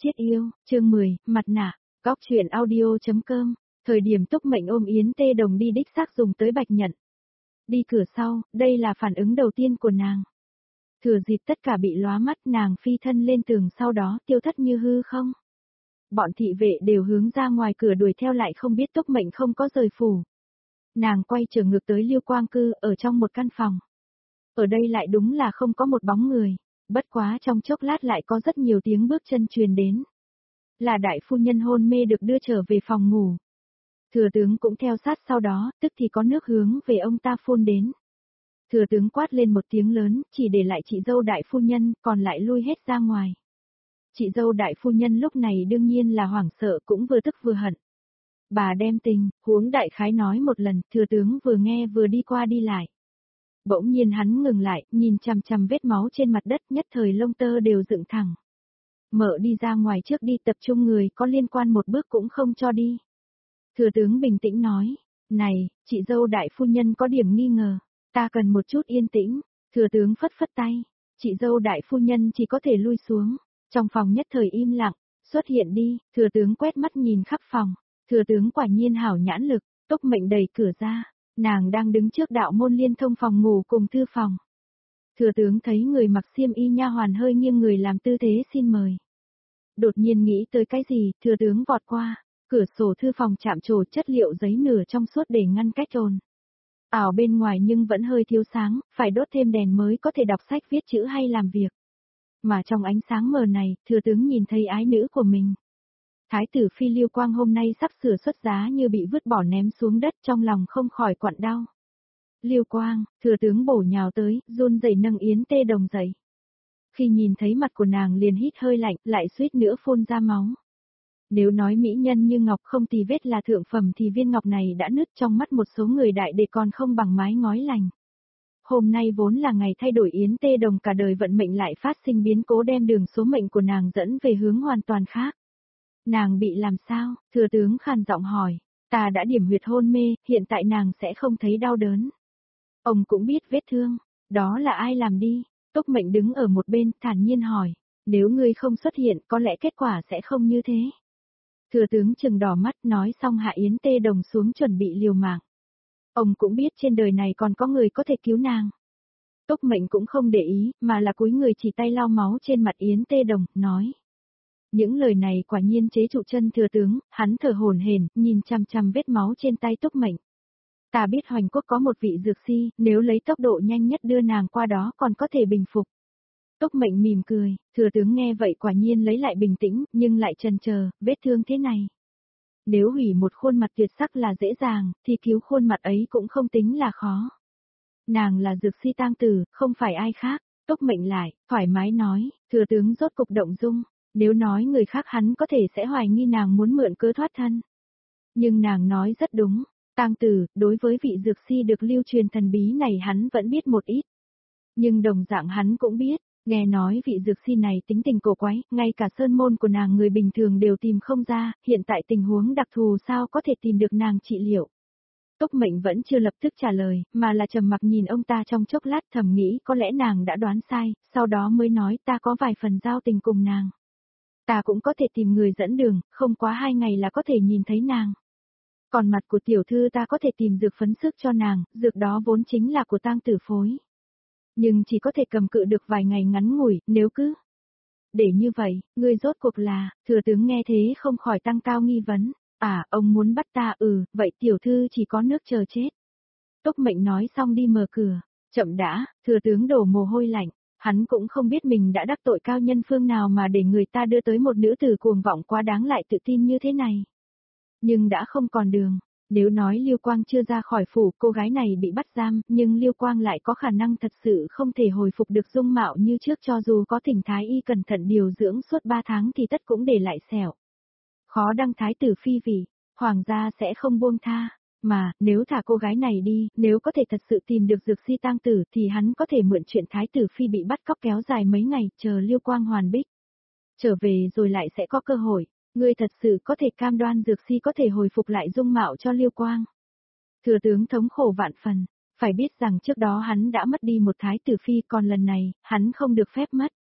Chết yêu, chương 10, mặt nạ, góc truyện audio.com, thời điểm Túc Mệnh ôm Yến Tê Đồng đi đích xác dùng tới bạch nhận. Đi cửa sau, đây là phản ứng đầu tiên của nàng. Thừa dịp tất cả bị lóa mắt nàng phi thân lên tường sau đó tiêu thất như hư không. Bọn thị vệ đều hướng ra ngoài cửa đuổi theo lại không biết Túc Mệnh không có rời phủ. Nàng quay trở ngược tới Liêu Quang Cư ở trong một căn phòng. Ở đây lại đúng là không có một bóng người, bất quá trong chốc lát lại có rất nhiều tiếng bước chân truyền đến. Là đại phu nhân hôn mê được đưa trở về phòng ngủ. Thừa tướng cũng theo sát sau đó, tức thì có nước hướng về ông ta phun đến. Thừa tướng quát lên một tiếng lớn, chỉ để lại chị dâu đại phu nhân, còn lại lui hết ra ngoài. Chị dâu đại phu nhân lúc này đương nhiên là hoảng sợ cũng vừa tức vừa hận. Bà đem tình, huống đại khái nói một lần, thừa tướng vừa nghe vừa đi qua đi lại. Bỗng nhiên hắn ngừng lại, nhìn chằm chằm vết máu trên mặt đất, nhất thời lông tơ đều dựng thẳng. Mợ đi ra ngoài trước đi, tập trung người có liên quan một bước cũng không cho đi. Thừa tướng bình tĩnh nói, này, chị dâu đại phu nhân có điểm nghi ngờ, ta cần một chút yên tĩnh. Thừa tướng phất phất tay, chị dâu đại phu nhân chỉ có thể lui xuống. Trong phòng nhất thời im lặng, xuất hiện đi. Thừa tướng quét mắt nhìn khắp phòng, thừa tướng quả nhiên hảo nhãn lực. Túc Mệnh đẩy cửa ra, nàng đang đứng trước đạo môn liên thông phòng ngủ cùng thư phòng. Thừa tướng thấy người mặc xiêm y nha hoàn hơi nghiêng người làm tư thế xin mời. Đột nhiên nghĩ tới cái gì, thừa tướng vọt qua, cửa sổ thư phòng chạm trổ chất liệu giấy nửa trong suốt để ngăn cách ồn ào bên ngoài nhưng vẫn hơi thiếu sáng, phải đốt thêm đèn mới có thể đọc sách viết chữ hay làm việc. Mà trong ánh sáng mờ này, thừa tướng nhìn thấy ái nữ của mình. Thái tử phi Liêu Quang hôm nay sắp sửa xuất giá như bị vứt bỏ ném xuống đất, trong lòng không khỏi quặn đau. Liêu Quang, thừa tướng bổ nhào tới, run rẩy nâng Yến Tê Đồng dậy. Khi nhìn thấy mặt của nàng liền hít hơi lạnh, lại suýt nữa phun ra máu. Nếu nói mỹ nhân như ngọc không tì vết là thượng phẩm thì viên ngọc này đã nứt trong mắt một số người đại để còn không bằng mái ngói lành. Hôm nay vốn là ngày thay đổi Yến Tê Đồng cả đời vận mệnh lại phát sinh biến cố đem đường số mệnh của nàng dẫn về hướng hoàn toàn khác. Nàng bị làm sao? Thừa tướng khàn giọng hỏi. Ta đã điểm huyệt hôn mê, hiện tại nàng sẽ không thấy đau đớn. Ông cũng biết vết thương, đó là ai làm đi? Túc Mệnh đứng ở một bên, thản nhiên hỏi. Nếu ngươi không xuất hiện, có lẽ kết quả sẽ không như thế. Thừa tướng trừng đỏ mắt nói xong hạ Yến Tê Đồng xuống chuẩn bị liều mạng. Ông cũng biết trên đời này còn có người có thể cứu nàng. Túc Mệnh cũng không để ý, mà là cúi người chỉ tay lau máu trên mặt Yến Tê Đồng, nói. Những lời này quả nhiên chế trụ chân thừa tướng, hắn thở hổn hển, nhìn chằm chằm vết máu trên tay Túc Mệnh. Ta biết Hoành Quốc có một vị dược si, nếu lấy tốc độ nhanh nhất đưa nàng qua đó còn có thể bình phục. Túc Mệnh mỉm cười, thừa tướng nghe vậy quả nhiên lấy lại bình tĩnh, nhưng lại chần chờ, vết thương thế này. Nếu hủy một khuôn mặt tuyệt sắc là dễ dàng, thì cứu khuôn mặt ấy cũng không tính là khó. Nàng là dược si tang tử, không phải ai khác. Túc Mệnh lại, thoải mái nói, thừa tướng rốt cục động dung. Nếu nói người khác hắn có thể sẽ hoài nghi nàng muốn mượn cớ thoát thân. Nhưng nàng nói rất đúng, tang tử, đối với vị dược si được lưu truyền thần bí này hắn vẫn biết một ít. Nhưng đồng dạng hắn cũng biết, nghe nói vị dược si này tính tình cổ quái, ngay cả sơn môn của nàng người bình thường đều tìm không ra, hiện tại tình huống đặc thù sao có thể tìm được nàng trị liệu. Túc Mệnh vẫn chưa lập tức trả lời, mà là trầm mặc nhìn ông ta trong chốc lát thầm nghĩ có lẽ nàng đã đoán sai, sau đó mới nói ta có vài phần giao tình cùng nàng. Ta cũng có thể tìm người dẫn đường, không quá 2 ngày là có thể nhìn thấy nàng. Còn mặt của tiểu thư ta có thể tìm dược phấn sức cho nàng, dược đó vốn chính là của tang tử phối. Nhưng chỉ có thể cầm cự được vài ngày ngắn ngủi, nếu cứ. Để như vậy, ngươi rốt cuộc là, thừa tướng nghe thế không khỏi tăng cao nghi vấn. À, ông muốn bắt ta vậy tiểu thư chỉ có nước chờ chết. Túc Mệnh nói xong đi mở cửa, chậm đã, thừa tướng đổ mồ hôi lạnh. Hắn cũng không biết mình đã đắc tội cao nhân phương nào mà để người ta đưa tới một nữ tử cuồng vọng quá đáng lại tự tin như thế này. Nhưng đã không còn đường, nếu nói Liêu Quang chưa ra khỏi phủ cô gái này bị bắt giam, nhưng Liêu Quang lại có khả năng thật sự không thể hồi phục được dung mạo như trước cho dù có thỉnh thái y cẩn thận điều dưỡng suốt 3 tháng thì tất cũng để lại sẹo. Khó đăng thái tử phi vì, hoàng gia sẽ không buông tha. Mà, nếu thả cô gái này đi, nếu có thể thật sự tìm được dược si tang tử thì hắn có thể mượn chuyện thái tử phi bị bắt cóc kéo dài mấy ngày, chờ Liêu Quang hoàn bích. Trở về rồi lại sẽ có cơ hội, ngươi thật sự có thể cam đoan dược si có thể hồi phục lại dung mạo cho Liêu Quang. Thừa tướng thống khổ vạn phần, phải biết rằng trước đó hắn đã mất đi một thái tử phi còn lần này, hắn không được phép mất.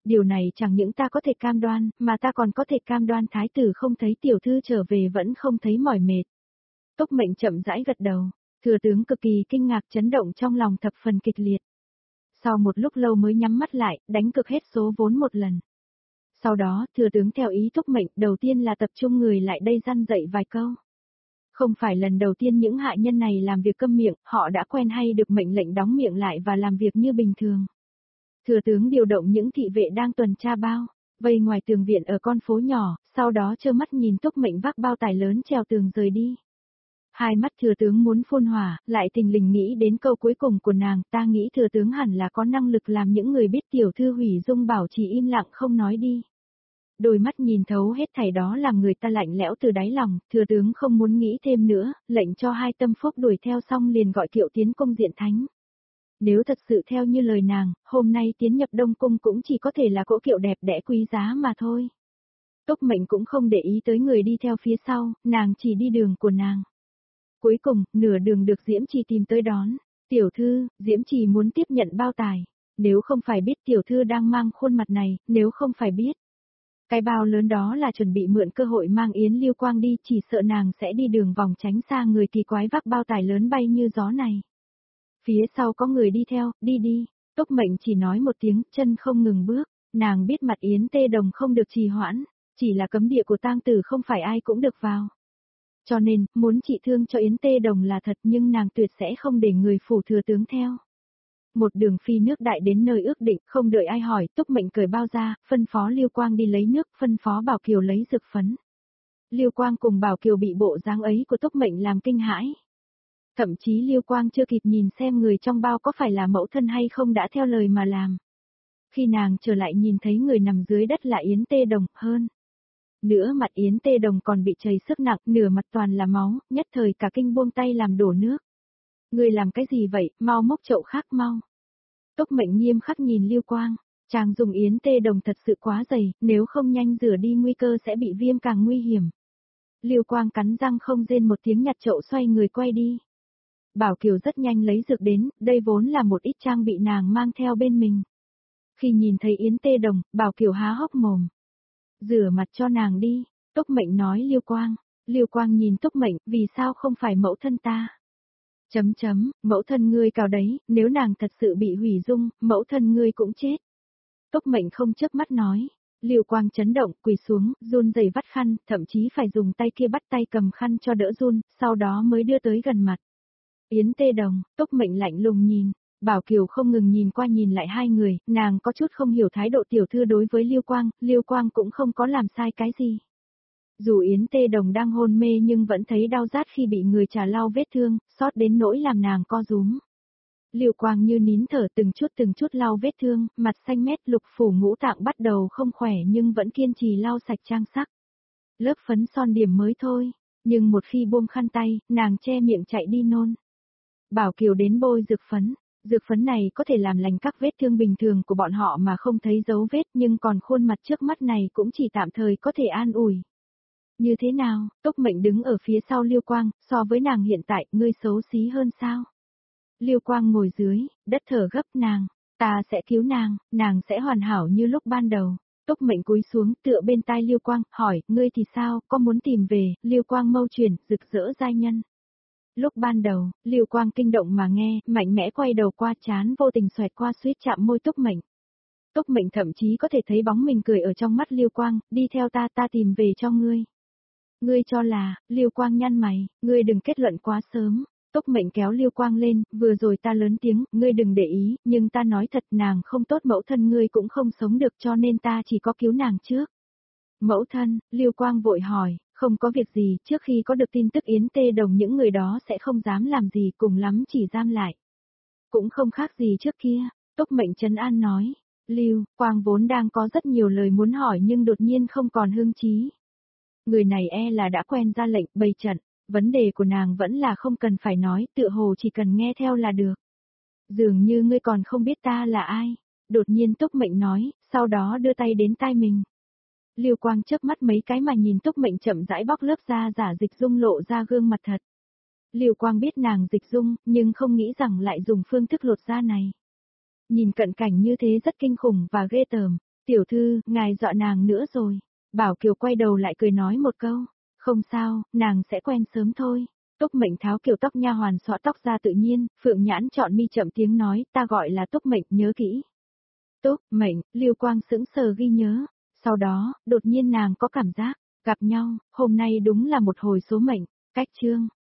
Điều này chẳng những ta có thể cam đoan, mà ta còn có thể cam đoan thái tử không thấy tiểu thư trở về vẫn không thấy mỏi mệt. Túc Mệnh chậm rãi gật đầu, thừa tướng cực kỳ kinh ngạc chấn động trong lòng thập phần kịch liệt. Sau một lúc lâu mới nhắm mắt lại, đánh cực hết số vốn một lần. Sau đó, thừa tướng theo ý Túc Mệnh, đầu tiên là tập trung người lại đây răn dạy vài câu. Không phải lần đầu tiên những hạ nhân này làm việc câm miệng, họ đã quen hay được mệnh lệnh đóng miệng lại và làm việc như bình thường. Thừa tướng điều động những thị vệ đang tuần tra bao, vây ngoài tường viện ở con phố nhỏ, sau đó trơ mắt nhìn Túc Mệnh vác bao tải lớn trèo tường rời đi. Hai mắt thừa tướng muốn phun hỏa, lại thình lình nghĩ đến câu cuối cùng của nàng, ta nghĩ thừa tướng hẳn là có năng lực làm những người biết tiểu thư hủy dung bảo chỉ im lặng không nói đi. Đôi mắt nhìn thấu hết thảy đó làm người ta lạnh lẽo từ đáy lòng, thừa tướng không muốn nghĩ thêm nữa, lệnh cho hai tâm phúc đuổi theo xong liền gọi kiệu tiến cung diện thánh. Nếu thật sự theo như lời nàng, hôm nay tiến nhập Đông Cung cũng chỉ có thể là cỗ kiệu đẹp đẽ quý giá mà thôi. Túc Mệnh cũng không để ý tới người đi theo phía sau, nàng chỉ đi đường của nàng. Cuối cùng, nửa đường được Diễm Trì tìm tới đón. Tiểu thư, Diễm Trì muốn tiếp nhận bao tài. Nếu không phải biết tiểu thư đang mang khuôn mặt này, nếu không phải biết. Cái bao lớn đó là chuẩn bị mượn cơ hội mang Yến Lưu Quang đi, chỉ sợ nàng sẽ đi đường vòng tránh xa người kỳ quái vác bao tài lớn bay như gió này. Phía sau có người đi theo, đi đi. Túc Mệnh chỉ nói một tiếng, chân không ngừng bước. Nàng biết mặt Yến Tê Đồng không được trì hoãn, chỉ là cấm địa của tang tử không phải ai cũng được vào. Cho nên, muốn trị thương cho Yến Tê Đồng là thật nhưng nàng tuyệt sẽ không để người phủ thừa tướng theo. Một đường phi nước đại đến nơi ước định, không đợi ai hỏi, Túc Mệnh cởi bao ra, phân phó Lưu Quang đi lấy nước, phân phó Bảo Kiều lấy dược phấn. Lưu Quang cùng Bảo Kiều bị bộ dáng ấy của Túc Mệnh làm kinh hãi. Thậm chí Lưu Quang chưa kịp nhìn xem người trong bao có phải là mẫu thân hay không đã theo lời mà làm. Khi nàng trở lại nhìn thấy người nằm dưới đất là Yến Tê Đồng, hơn nữa mặt Yến Tê Đồng còn bị chảy sức nặng, nửa mặt toàn là máu, nhất thời cả kinh buông tay làm đổ nước. Người làm cái gì vậy, mau múc chậu khác mau. Túc Mệnh nghiêm khắc nhìn Lưu Quang, chàng dùng Yến Tê Đồng thật sự quá dày, nếu không nhanh rửa đi nguy cơ sẽ bị viêm càng nguy hiểm. Lưu Quang cắn răng không rên một tiếng nhặt chậu xoay người quay đi. Bảo Kiều rất nhanh lấy dược đến, đây vốn là một ít trang bị nàng mang theo bên mình. Khi nhìn thấy Yến Tê Đồng, Bảo Kiều há hốc mồm. Rửa mặt cho nàng đi, Túc Mệnh nói Lưu Quang. Lưu Quang nhìn Túc Mệnh, vì sao không phải mẫu thân ta? Mẫu thân ngươi cao đấy, nếu nàng thật sự bị hủy dung, mẫu thân ngươi cũng chết. Túc Mệnh không chớp mắt nói. Lưu Quang chấn động, quỳ xuống, run rẩy vắt khăn, thậm chí phải dùng tay kia bắt tay cầm khăn cho đỡ run, sau đó mới đưa tới gần mặt. Yến Tê Đồng, Túc Mệnh lạnh lùng nhìn. Bảo Kiều không ngừng nhìn qua nhìn lại hai người, nàng có chút không hiểu thái độ tiểu thư đối với Lưu Quang cũng không có làm sai cái gì. Dù Yến Tê Đồng đang hôn mê nhưng vẫn thấy đau rát khi bị người trà lau vết thương, xót đến nỗi làm nàng co rúm. Lưu Quang như nín thở từng chút lau vết thương, mặt xanh mét lục phủ ngũ tạng bắt đầu không khỏe nhưng vẫn kiên trì lau sạch trang sắc. Lớp phấn son điểm mới thôi, nhưng một khi buông khăn tay, nàng che miệng chạy đi nôn. Bảo Kiều đến bôi dược phấn này có thể làm lành các vết thương bình thường của bọn họ mà không thấy dấu vết nhưng còn khuôn mặt trước mắt này cũng chỉ tạm thời có thể an ủi. Như thế nào, Túc Mệnh đứng ở phía sau Lưu Quang, so với nàng hiện tại, ngươi xấu xí hơn sao? Lưu Quang ngồi dưới, đất thở gấp nàng, ta sẽ cứu nàng sẽ hoàn hảo như lúc ban đầu. Túc Mệnh cúi xuống tựa bên tai Lưu Quang, hỏi, ngươi thì sao, có muốn tìm về, Lưu Quang mâu chuyển, rực rỡ giai nhân. Lúc ban đầu, Lưu Quang kinh động mà nghe, mạnh mẽ quay đầu qua chán vô tình xoẹt qua suýt chạm môi Túc Mệnh. Túc Mệnh thậm chí có thể thấy bóng mình cười ở trong mắt Lưu Quang, đi theo ta tìm về cho ngươi. Ngươi cho là, Lưu Quang nhăn mày, ngươi đừng kết luận quá sớm. Túc Mệnh kéo Lưu Quang lên, vừa rồi ta lớn tiếng, ngươi đừng để ý, nhưng ta nói thật nàng không tốt mẫu thân ngươi cũng không sống được cho nên ta chỉ có cứu nàng trước. Mẫu thân, Lưu Quang vội hỏi, không có việc gì, trước khi có được tin tức Yến Tê Đồng những người đó sẽ không dám làm gì cùng lắm chỉ giam lại. Cũng không khác gì trước kia, Túc Mệnh trấn an nói, Lưu Quang vốn đang có rất nhiều lời muốn hỏi nhưng đột nhiên không còn hứng chí. Người này là đã quen ra lệnh bày trận, vấn đề của nàng vẫn là không cần phải nói, tựa hồ chỉ cần nghe theo là được. Dường như ngươi còn không biết ta là ai, đột nhiên Túc Mệnh nói, sau đó đưa tay đến tai mình. Lưu Quang chớp mắt mấy cái mà nhìn Túc Mệnh chậm rãi bóc lớp da giả dịch dung lộ ra gương mặt thật. Lưu Quang biết nàng dịch dung, nhưng không nghĩ rằng lại dùng phương thức lột da này. Nhìn cận cảnh như thế rất kinh khủng và ghê tởm, Tiểu thư, ngài dọa nàng nữa rồi. Bảo Kiều quay đầu lại cười nói một câu. Không sao, nàng sẽ quen sớm thôi. Túc Mệnh tháo kiểu tóc nha hoàn xõa tóc ra tự nhiên, Phượng Nhãn chọn mi chậm tiếng nói, ta gọi là Túc Mệnh, nhớ kỹ. Túc Mệnh, Lưu Quang sững sờ ghi nhớ. Sau đó, đột nhiên nàng có cảm giác, gặp nhau, hôm nay đúng là một hồi số mệnh, cách chương.